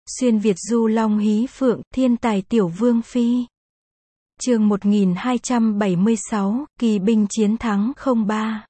Xuyên Việt du long hí phượng, thiên tài tiểu vương phi. Chương 1276, kỳ binh chiến thắng 03.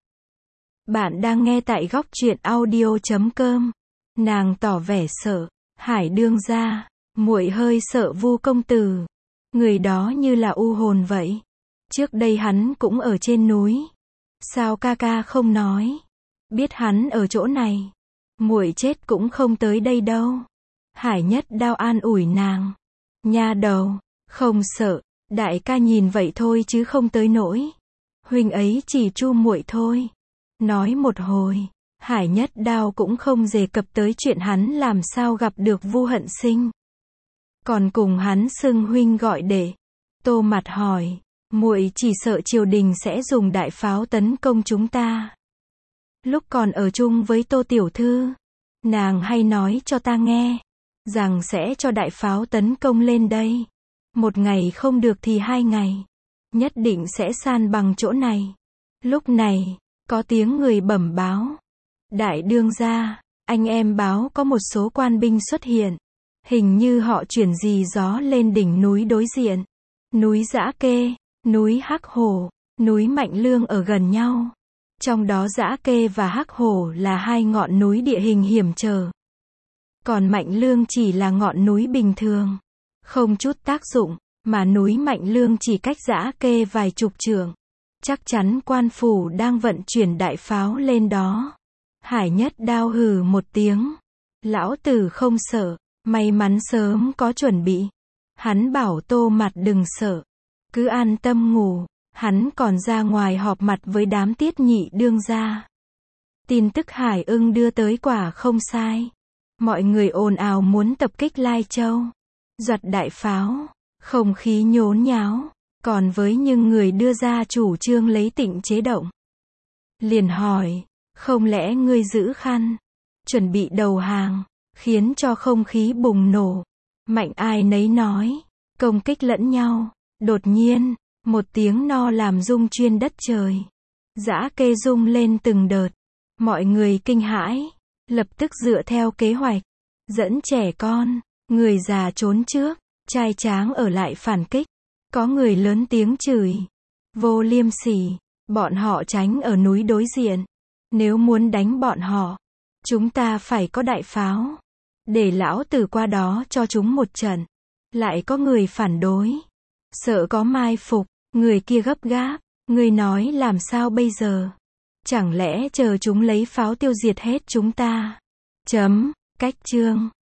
Bạn đang nghe tại góc truyện audio.com. Nàng tỏ vẻ sợ, Hải đương gia, muội hơi sợ Vu công tử. Người đó như là u hồn vậy. Trước đây hắn cũng ở trên núi. Sao ca ca không nói? Biết hắn ở chỗ này, muội chết cũng không tới đây đâu. Hải Nhất Đao an ủi nàng. Nha đầu, không sợ, đại ca nhìn vậy thôi chứ không tới nỗi. Huynh ấy chỉ chu muội thôi. Nói một hồi, Hải Nhất Đao cũng không đề cập tới chuyện hắn làm sao gặp được Vu Hận Sinh. Còn cùng hắn xưng huynh gọi đệ. Tô Mặt hỏi, muội chỉ sợ triều đình sẽ dùng đại pháo tấn công chúng ta. Lúc còn ở chung với Tô tiểu thư, nàng hay nói cho ta nghe rằng sẽ cho đại pháo tấn công lên đây. Một ngày không được thì 2 ngày, nhất định sẽ san bằng chỗ này. Lúc này, có tiếng người bẩm báo. Đại đương gia, anh em báo có một số quan binh xuất hiện. Hình như họ chuyển dì gió lên đỉnh núi đối diện. Núi Dã Kê, núi Hắc Hổ, núi Mạnh Lương ở gần nhau. Trong đó Dã Kê và Hắc Hổ là 2 ngọn núi địa hình hiểm trở. Còn Mạnh Lương chỉ là ngọn núi bình thường, không chút tác dụng, mà núi Mạnh Lương chỉ cách Dã Kê vài chục trượng. Chắc chắn quan phủ đang vận chuyển đại pháo lên đó. Hải Nhất Đao hừ một tiếng. Lão tử không sợ, may mắn sớm có chuẩn bị. Hắn bảo Tô Mặt đừng sợ, cứ an tâm ngủ. Hắn còn ra ngoài họp mặt với đám Tiết nhị đương gia. Tin tức Hải Ưng đưa tới quả không sai. Mọi người ồn ào muốn tập kích Lai Châu, giật đại pháo, không khí nhốn nháo. Còn với những người đưa ra chủ trương lấy Tịnh chế động, liền hỏi, không lẽ ngươi giữ khăn, chuẩn bị đầu hàng, khiến cho không khí bùng nổ. Mạnh ai nấy nói, công kích lẫn nhau. Đột nhiên, một tiếng no làm rung chuyên đất trời. Dã Kê rung lên từng đợt. Mọi người kinh hãi, lập tức dựa theo kế hoạch, dẫn trẻ con, người già trốn trước, trai tráng ở lại phản kích. Có người lớn tiếng chửi, vô liêm sỉ, bọn họ tránh ở núi đối diện. Nếu muốn đánh bọn họ, chúng ta phải có đại pháo, để lão tử qua đó cho chúng một trận. Lại có người phản đối, sợ có mai phục. Người kia gấp gáp, người nói làm sao bây giờ? Chẳng lẽ chờ chúng lấy pháo tiêu diệt hết chúng ta? Cách chương